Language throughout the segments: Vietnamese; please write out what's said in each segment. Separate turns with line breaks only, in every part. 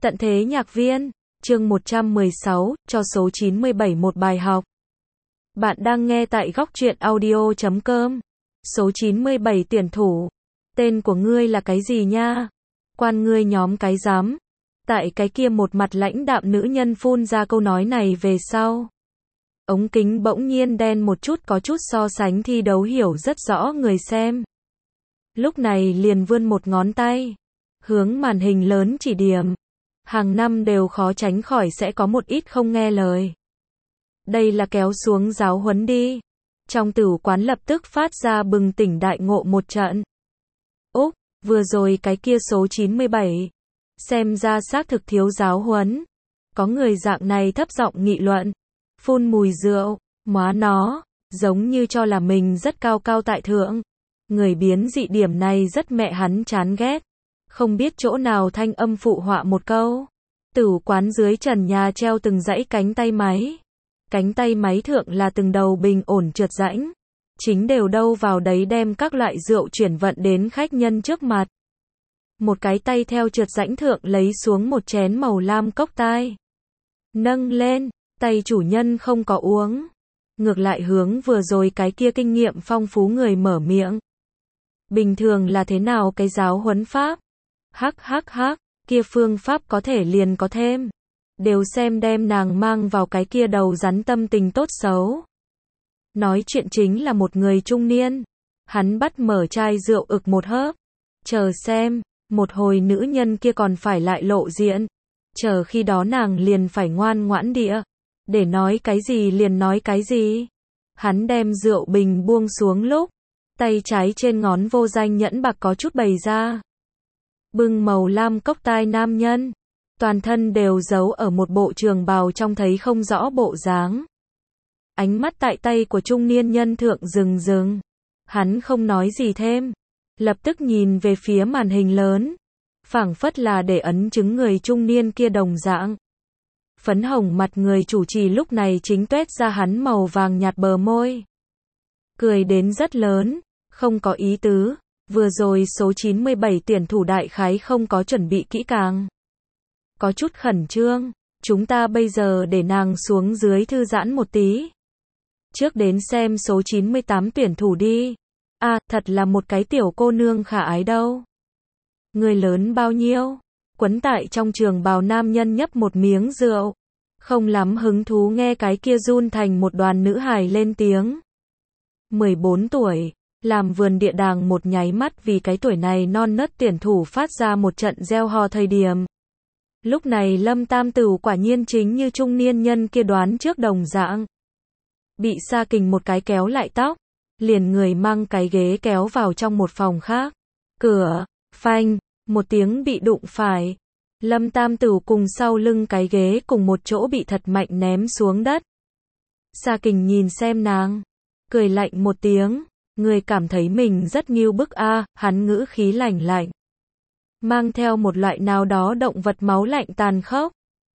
Tận thế nhạc viên, chương 116, cho số 97 một bài học. Bạn đang nghe tại góc truyện audio.com. Số 97 tuyển thủ. Tên của ngươi là cái gì nha? Quan ngươi nhóm cái dám. Tại cái kia một mặt lãnh đạm nữ nhân phun ra câu nói này về sau. Ống kính bỗng nhiên đen một chút, có chút so sánh thi đấu hiểu rất rõ người xem. Lúc này liền vươn một ngón tay, hướng màn hình lớn chỉ điểm. Hàng năm đều khó tránh khỏi sẽ có một ít không nghe lời. Đây là kéo xuống giáo huấn đi. Trong tử quán lập tức phát ra bừng tỉnh đại ngộ một trận. Úc, vừa rồi cái kia số 97. Xem ra xác thực thiếu giáo huấn. Có người dạng này thấp giọng nghị luận. Phun mùi rượu, móa nó, giống như cho là mình rất cao cao tại thượng. Người biến dị điểm này rất mẹ hắn chán ghét. Không biết chỗ nào thanh âm phụ họa một câu. Tử quán dưới trần nhà treo từng dãy cánh tay máy. Cánh tay máy thượng là từng đầu bình ổn trượt rãnh. Chính đều đâu vào đấy đem các loại rượu chuyển vận đến khách nhân trước mặt. Một cái tay theo trượt rãnh thượng lấy xuống một chén màu lam cốc tai. Nâng lên, tay chủ nhân không có uống. Ngược lại hướng vừa rồi cái kia kinh nghiệm phong phú người mở miệng. Bình thường là thế nào cái giáo huấn pháp? Hắc, kia phương pháp có thể liền có thêm. Đều xem đem nàng mang vào cái kia đầu rắn tâm tình tốt xấu. Nói chuyện chính là một người trung niên. Hắn bắt mở chai rượu ực một hớp. Chờ xem, một hồi nữ nhân kia còn phải lại lộ diện. Chờ khi đó nàng liền phải ngoan ngoãn địa. Để nói cái gì liền nói cái gì. Hắn đem rượu bình buông xuống lúc. Tay trái trên ngón vô danh nhẫn bạc có chút bày ra. Bưng màu lam cốc tai nam nhân. Toàn thân đều giấu ở một bộ trường bào trong thấy không rõ bộ dáng. Ánh mắt tại tay của trung niên nhân thượng dừng. Hắn không nói gì thêm. Lập tức nhìn về phía màn hình lớn. Phảng phất là để ấn chứng người trung niên kia đồng dạng. Phấn hồng mặt người chủ trì lúc này chính tuét ra hắn màu vàng nhạt bờ môi. Cười đến rất lớn, không có ý tứ. Vừa rồi số 97 tuyển thủ đại khái không có chuẩn bị kỹ càng. Có chút khẩn trương, chúng ta bây giờ để nàng xuống dưới thư giãn một tí. Trước đến xem số 98 tuyển thủ đi. À, thật là một cái tiểu cô nương khả ái đâu. Người lớn bao nhiêu? Quấn tại trong trường bào nam nhân nhấp một miếng rượu. Không lắm hứng thú nghe cái kia run thành một đoàn nữ hài lên tiếng. 14 tuổi. Làm vườn địa đàng một nháy mắt vì cái tuổi này non nớt tuyển thủ phát ra một trận reo hò thời điểm. Lúc này Lâm Tam Tửu quả nhiên chính như trung niên nhân kia đoán trước đồng dạng. Bị Sa Kình một cái kéo lại tóc, liền người mang cái ghế kéo vào trong một phòng khác. Cửa, phanh, một tiếng bị đụng phải. Lâm Tam Tửu cùng sau lưng cái ghế cùng một chỗ bị thật mạnh ném xuống đất. Sa Kình nhìn xem nàng, cười lạnh một tiếng. Người cảm thấy mình rất nghiêu bức a, hắn ngữ khí lạnh lạnh. Mang theo một loại nào đó động vật máu lạnh tàn khốc.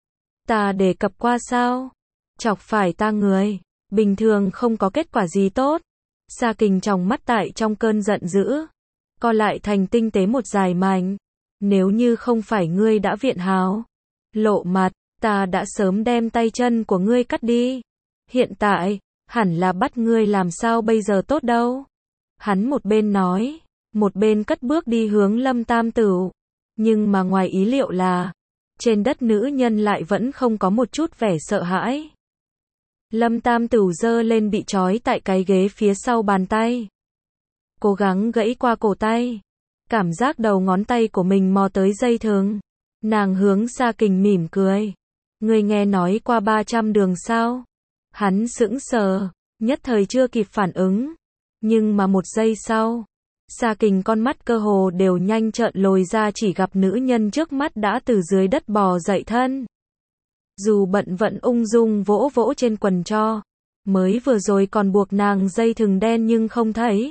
Ta đề cập qua sao? Chọc phải ta người. Bình thường không có kết quả gì tốt. Sa Kình trong mắt tại trong cơn giận dữ. Co lại thành tinh tế một dài mảnh. Nếu như không phải ngươi đã viện hào. Lộ mặt, ta đã sớm đem tay chân của ngươi cắt đi. Hiện tại, hẳn là bắt ngươi làm sao bây giờ tốt đâu. Hắn một bên nói, một bên cất bước đi hướng Lâm Tam Tửu. Nhưng mà ngoài ý liệu là, trên đất nữ nhân lại vẫn không có một chút vẻ sợ hãi. Lâm Tam Tửu giơ lên bị trói tại cái ghế phía sau bàn tay. Cố gắng gãy qua cổ tay. Cảm giác đầu ngón tay của mình mò tới dây thừng. Nàng hướng Sa Kình mỉm cười. Ngươi nghe nói qua 300 đường sao? Hắn sững sờ, nhất thời chưa kịp phản ứng. Nhưng mà một giây sau, Sa Kình con mắt cơ hồ đều nhanh trợn lồi ra chỉ gặp nữ nhân trước mắt đã từ dưới đất bò dậy thân. Dù bận vận ung dung vỗ vỗ trên quần cho, mới vừa rồi còn buộc nàng dây thừng đen nhưng không thấy.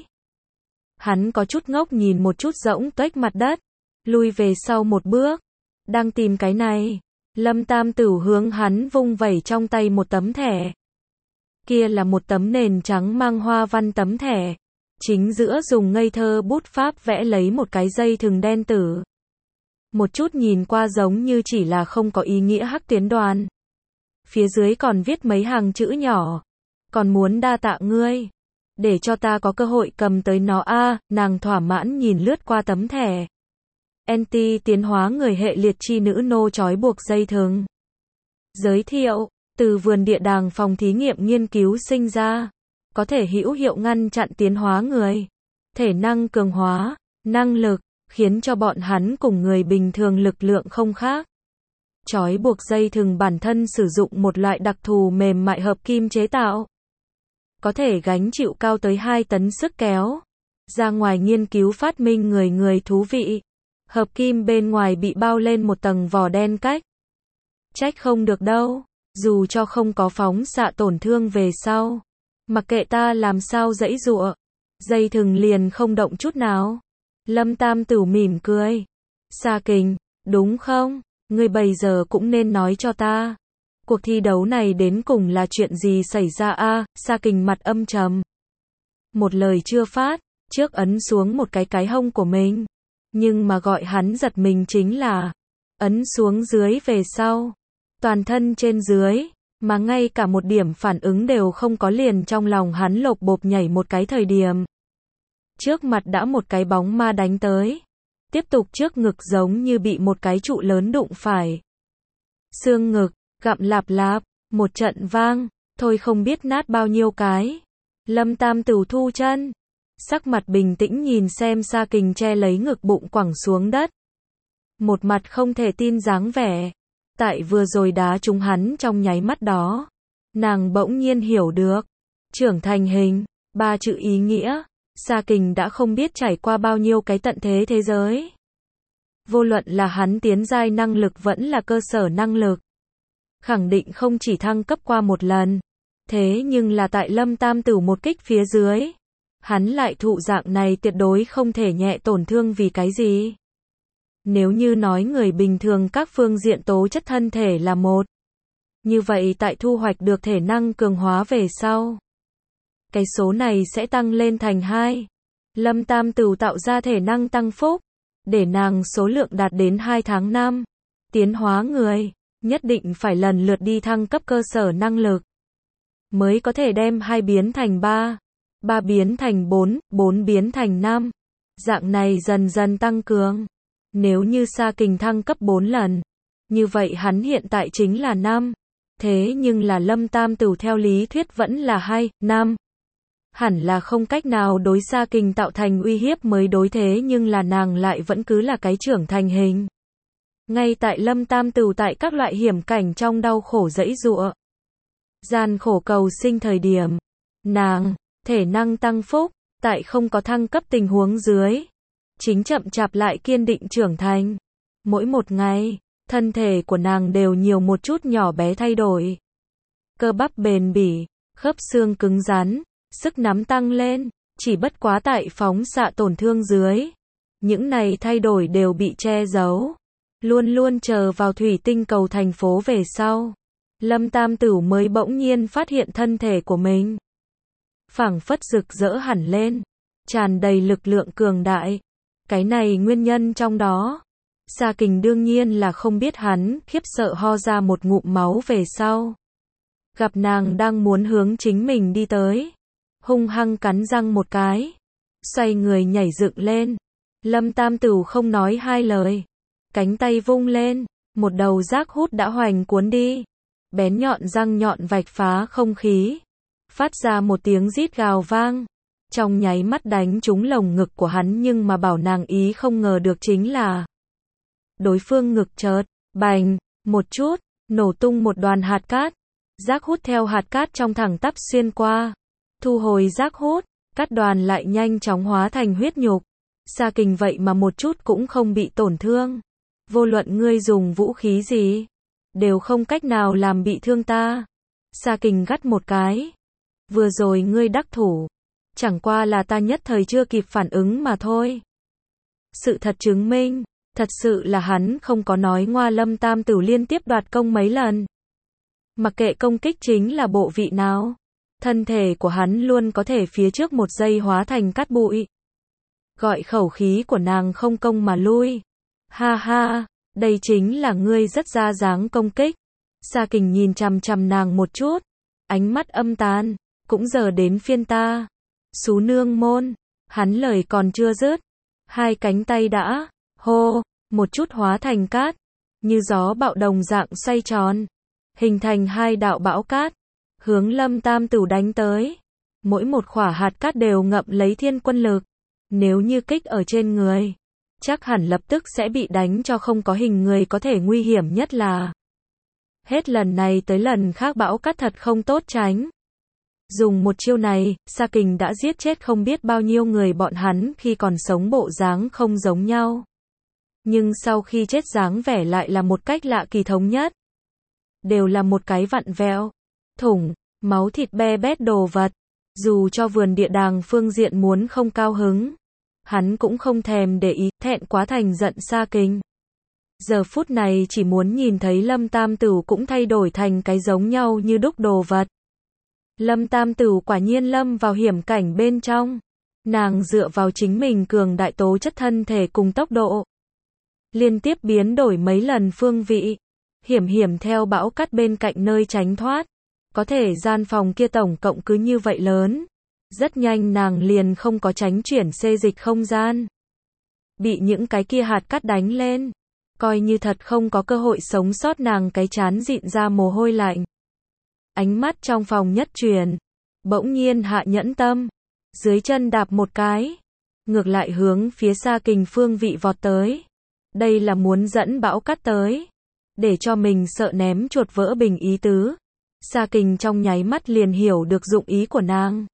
Hắn có chút ngốc nhìn một chút rỗng tuếch mặt đất, lui về sau một bước. Đang tìm cái này, Lâm Tam Tửu hướng hắn vung vẩy trong tay một tấm thẻ. Kia là một tấm nền trắng mang hoa văn tấm thẻ. Chính giữa dùng ngây thơ bút pháp vẽ lấy một cái dây thừng đen tử. một chút nhìn qua giống như chỉ là không có ý nghĩa hắc tuyến đoàn. Phía dưới còn viết mấy hàng chữ nhỏ. Còn muốn đa tạ ngươi. Để cho ta có cơ hội cầm tới nó a. Nàng thỏa mãn nhìn lướt qua tấm thẻ. Anti tiến hóa người hệ liệt chi nữ nô trói buộc dây thừng. Giới thiệu, từ vườn địa đàng phòng thí nghiệm nghiên cứu sinh ra. Có thể hữu hiệu ngăn chặn tiến hóa người. Thể năng cường hóa, năng lực, khiến cho bọn hắn cùng người bình thường lực lượng không khác. Trói buộc dây thừng bản thân sử dụng một loại đặc thù mềm mại hợp kim chế tạo. Có thể gánh chịu cao tới 2 tấn sức kéo. Ra ngoài nghiên cứu phát minh người thú vị. Hợp kim bên ngoài bị bao lên một tầng vỏ đen cách. Trách không được đâu, dù cho không có phóng xạ tổn thương về sau. Mặc kệ ta làm sao giãy giụa, dây thừng liền không động chút nào. Lâm Tam Tửu mỉm cười. Sa Kình, đúng không? Ngươi bây giờ cũng nên nói cho ta. Cuộc thi đấu này đến cùng là chuyện gì xảy ra a? Sa Kình mặt âm trầm. Một lời chưa phát, trước ấn xuống một cái hông của mình. Nhưng mà gọi hắn giật mình chính là ấn xuống dưới về sau. Toàn thân trên dưới, mà ngay cả một điểm phản ứng đều không có, liền trong lòng hắn lộp bộp nhảy một cái thời điểm. Trước mặt đã một cái bóng ma đánh tới. Tiếp tục trước ngực giống như bị một cái trụ lớn đụng phải. Xương ngực, gặm lạp lạp, một trận vang, thôi không biết nát bao nhiêu cái. Lâm Tam Tửu thu chân. Sắc mặt bình tĩnh nhìn xem Sa Kình che lấy ngực bụng quẳng xuống đất. Một mặt không thể tin dáng vẻ. Tại vừa rồi đá trúng hắn trong nháy mắt đó. Nàng bỗng nhiên hiểu được. Trưởng thành hình, 3 chữ ý nghĩa. Sa Kình đã không biết trải qua bao nhiêu cái tận thế thế giới. Vô luận là hắn tiến giai năng lực vẫn là cơ sở năng lực. Khẳng định không chỉ thăng cấp qua một lần. Thế nhưng là tại Lâm Tam Tửu một kích phía dưới. Hắn lại thụ dạng này tuyệt đối không thể nhẹ tổn thương vì cái gì. Nếu như nói người bình thường các phương diện tố chất thân thể là một. Như vậy tại thu hoạch được thể năng cường hóa về sau. Cái số này sẽ tăng lên thành 2. Lâm Tam Tửu tạo ra thể năng tăng phúc. Để nàng số lượng đạt đến 2 tháng 5. Tiến hóa người, nhất định phải lần lượt đi thăng cấp cơ sở năng lực. Mới có thể đem 2 biến thành 3. 3 biến thành 4, 4 biến thành 5. Dạng này dần dần tăng cường. Nếu như Sa Kình thăng cấp 4 lần, như vậy hắn hiện tại chính là 5. Thế nhưng là Lâm Tam Tửu theo lý thuyết vẫn là 2, 5. Hẳn là không cách nào đối Sa Kình tạo thành uy hiếp mới đối, thế nhưng là nàng lại vẫn cứ là cái trưởng thành hình. Ngay tại Lâm Tam Tửu tại các loại hiểm cảnh trong đau khổ giãy giụa, gian khổ cầu sinh thời điểm, nàng thể năng tăng phúc, tại không có thăng cấp tình huống dưới, chính chậm chạp lại kiên định trưởng thành. Mỗi một ngày, thân thể của nàng đều nhiều một chút nhỏ bé thay đổi. Cơ bắp bền bỉ, khớp xương cứng rắn, sức nắm tăng lên, chỉ bất quá tại phóng xạ tổn thương dưới. Những này thay đổi đều bị che giấu. Luôn luôn chờ vào thủy tinh cầu thành phố về sau. Lâm Tam Tửu mới bỗng nhiên phát hiện thân thể của mình. Phảng phất rực rỡ hẳn lên. Tràn đầy lực lượng cường đại. Cái này nguyên nhân trong đó. Sa Kình đương nhiên là không biết, hắn khiếp sợ ho ra một ngụm máu về sau. Gặp nàng đang muốn hướng chính mình đi tới. Hung hăng cắn răng một cái. Xoay người nhảy dựng lên. Lâm Tam Tửu không nói hai lời. Cánh tay vung lên. Một đầu rác hút đã hoành cuốn đi. Bén nhọn răng nhọn vạch phá không khí. Phát ra một tiếng rít gào vang. Trong nháy mắt đánh trúng lồng ngực của hắn, nhưng mà bảo nàng ý không ngờ được chính là đối phương ngực chợt bành một chút, nổ tung một đoàn hạt cát. Rác hút theo hạt cát trong thẳng tắp xuyên qua. Thu hồi rác hút, cát đoàn lại nhanh chóng hóa thành huyết nhục. Sa Kình vậy mà một chút cũng không bị tổn thương. Vô luận ngươi dùng vũ khí gì, đều không cách nào làm bị thương ta. Sa Kình gắt một cái. Vừa rồi ngươi đắc thủ, chẳng qua là ta nhất thời chưa kịp phản ứng mà thôi. Sự thật chứng minh, thật sự là hắn không có nói ngoa. Lâm Tam Tửu liên tiếp đoạt công mấy lần. Mặc kệ công kích chính là bộ vị nào, thân thể của hắn luôn có thể phía trước một giây hóa thành cát bụi. Gọi khẩu khí của nàng không công mà lui. Ha ha, đây chính là ngươi rất ra dáng công kích. Sa Kình nhìn chằm chằm nàng một chút, ánh mắt âm tàn, cũng giờ đến phiên ta. Xú nương môn, hắn lời còn chưa dứt, hai cánh tay đã, hô, một chút hóa thành cát, như gió bạo đồng dạng xoay tròn, hình thành hai đạo bão cát, hướng Lâm Tam Tửu đánh tới. Mỗi một khỏa hạt cát đều ngậm lấy thiên quân lực, nếu như kích ở trên người, chắc hẳn lập tức sẽ bị đánh cho không có hình người, có thể nguy hiểm nhất là hết lần này tới lần khác bão cát thật không tốt tránh. Dùng một chiêu này, Sa Kình đã giết chết không biết bao nhiêu người, bọn hắn khi còn sống bộ dáng không giống nhau. Nhưng sau khi chết dáng vẻ lại là một cách lạ kỳ thống nhất. Đều là một cái vặn vẹo, thủng, máu thịt be bét đồ vật. Dù cho vườn địa đàng phương diện muốn không cao hứng, hắn cũng không thèm để ý, thẹn quá thành giận Sa Kình. Giờ phút này chỉ muốn nhìn thấy Lâm Tam Tửu cũng thay đổi thành cái giống nhau như đúc đồ vật. Lâm Tam Tửu quả nhiên lâm vào hiểm cảnh bên trong. Nàng dựa vào chính mình cường đại tố chất thân thể cùng tốc độ, liên tiếp biến đổi mấy lần phương vị, hiểm theo bão cát bên cạnh nơi tránh thoát. Có thể gian phòng kia tổng cộng cứ như vậy lớn. Rất nhanh nàng liền không có tránh chuyển xê dịch không gian. Bị những cái kia hạt cát đánh lên, coi như thật không có cơ hội sống sót, nàng cái trán dịn ra mồ hôi lạnh. Ánh mắt trong phòng nhất chuyển, bỗng nhiên hạ nhẫn tâm, dưới chân đạp một cái, ngược lại hướng phía Sa Kình phương vị vọt tới. Đây là muốn dẫn bão cát tới, để cho mình sợ ném chuột vỡ bình ý tứ. Sa Kình trong nháy mắt liền hiểu được dụng ý của nàng.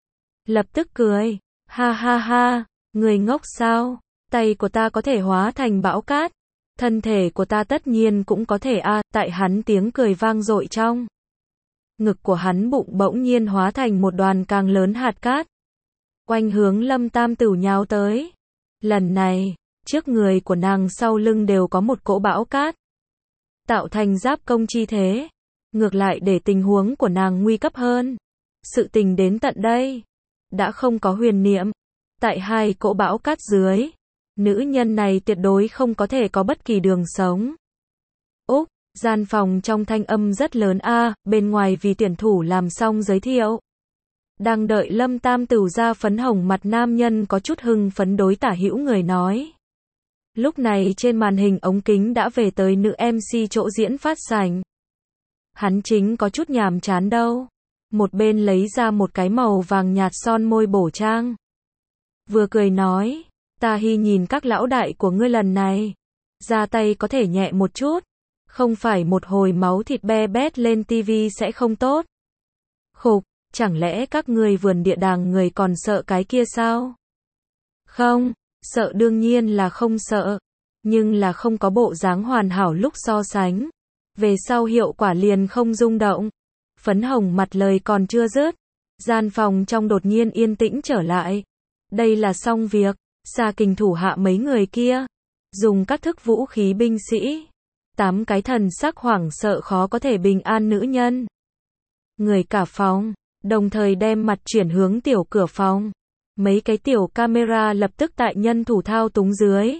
Lập tức cười, ha ha ha, người ngốc sao, tay của ta có thể hóa thành bão cát, thân thể của ta tất nhiên cũng có thể a. Tại hắn tiếng cười vang dội trong ngực của hắn, bụng bỗng nhiên hóa thành một đoàn càng lớn hạt cát, quanh hướng Lâm Tam Tửu nhào tới. Lần này, trước người của nàng sau lưng đều có một cỗ bão cát, tạo thành giáp công chi thế, ngược lại để tình huống của nàng nguy cấp hơn. Sự tình đến tận đây, đã không có huyền niệm. Tại hai cỗ bão cát dưới, nữ nhân này tuyệt đối không có thể có bất kỳ đường sống. Úc, gian phòng trong thanh âm rất lớn a, bên ngoài vì tuyển thủ làm xong giới thiệu. Đang đợi Lâm Tam Tửu ra, phấn hồng mặt nam nhân có chút hưng phấn đối tả hữu người nói. Lúc này trên màn hình ống kính đã về tới nữ MC chỗ diễn phát sảnh. Hắn chính có chút nhàm chán đâu. Một bên lấy ra một cái màu vàng nhạt son môi bổ trang. Vừa cười nói, ta hy nhìn các lão đại của ngươi lần này ra tay có thể nhẹ một chút, không phải một hồi máu thịt be bét lên tivi sẽ không tốt. Khục, chẳng lẽ các ngươi vườn địa đàng người còn sợ cái kia sao? Không, sợ đương nhiên là không sợ, nhưng là không có bộ dáng hoàn hảo lúc so sánh. Về sau hiệu quả liền không rung động. Phấn hồng mặt lời còn chưa dứt, gian phòng trong đột nhiên yên tĩnh trở lại. Đây là xong việc. Sa Kình thủ hạ mấy người kia dùng các thức vũ khí binh sĩ, 8 cái thần sắc hoảng sợ khó có thể bình an nữ nhân. Người cả phòng, đồng thời đem mặt chuyển hướng tiểu cửa phòng. Mấy cái tiểu camera lập tức tại nhân thủ thao túng dưới,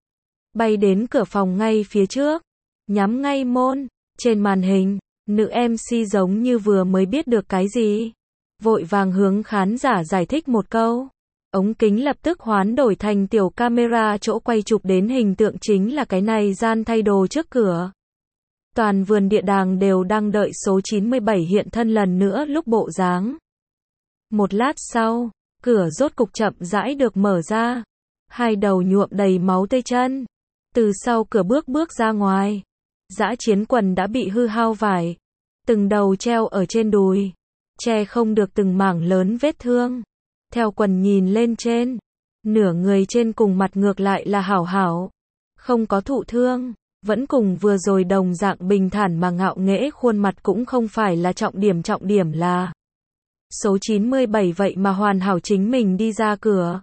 bay đến cửa phòng ngay phía trước, nhắm ngay môn. Trên màn hình, nữ MC giống như vừa mới biết được cái gì, vội vàng hướng khán giả giải thích một câu. Ống kính lập tức hoán đổi thành tiểu camera, chỗ quay chụp đến hình tượng chính là cái này gian thay đồ trước cửa. Toàn vườn địa đàng đều đang đợi số 97 hiện thân lần nữa lúc bộ dáng. Một lát sau, cửa rốt cục chậm rãi được mở ra. Hai đầu nhuộm đầy máu tê chân từ sau cửa bước ra ngoài. Dã chiến quần đã bị hư hao vải, từng đầu treo ở trên đùi, che không được từng mảng lớn vết thương. Theo quần nhìn lên trên, nửa người trên cùng mặt ngược lại là hảo hảo, không có thụ thương, vẫn cùng vừa rồi đồng dạng bình thản mà ngạo nghễ. Khuôn mặt cũng không phải là trọng điểm là số 97 vậy mà hoàn hảo chính mình đi ra cửa.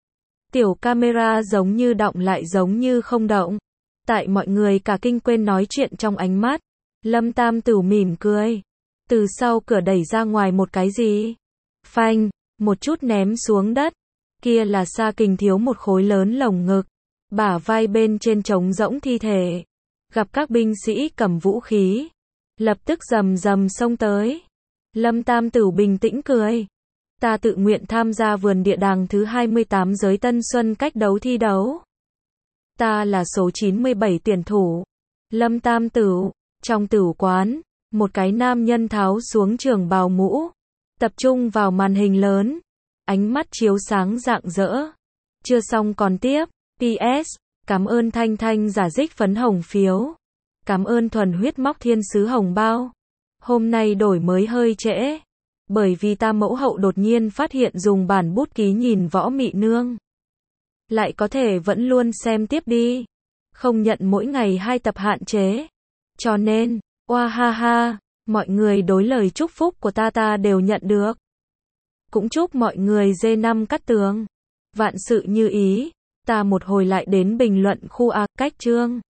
Tiểu camera giống như động lại giống như không động. Tại mọi người cả kinh quên nói chuyện trong ánh mắt, Lâm Tam Tửu mỉm cười, từ sau cửa đẩy ra ngoài một cái gì, phanh, một chút ném xuống đất. Kia là Sa Kình thiếu một khối lớn lồng ngực. Bả vai bên trên trống rỗng thi thể. Gặp các binh sĩ cầm vũ khí. Lập tức rầm rầm xông tới. Lâm Tam Tửu bình tĩnh cười. Ta tự nguyện tham gia vườn địa đàng thứ 28 giới Tân Xuân cách đấu thi đấu. Ta là số 97 tuyển thủ. Lâm Tam Tửu. Trong tửu quán, một cái nam nhân tháo xuống trường bào mũ. Tập trung vào màn hình lớn. Ánh mắt chiếu sáng rạng rỡ. Chưa xong còn tiếp. PS. Cảm ơn Thanh Thanh giả dích phấn hồng phiếu. Cảm ơn thuần huyết móc thiên sứ hồng bao. Hôm nay đổi mới hơi trễ. Bởi vì ta mẫu hậu đột nhiên phát hiện dùng bản bút ký nhìn võ mị nương. Lại có thể vẫn luôn xem tiếp đi. Không nhận mỗi ngày 2 tập hạn chế. Cho nên, oa ha ha, mọi người đối lời chúc phúc của ta đều nhận được. Cũng chúc mọi người D5 cắt tường. Vạn sự như ý. Ta một hồi lại đến bình luận khu A cách chương.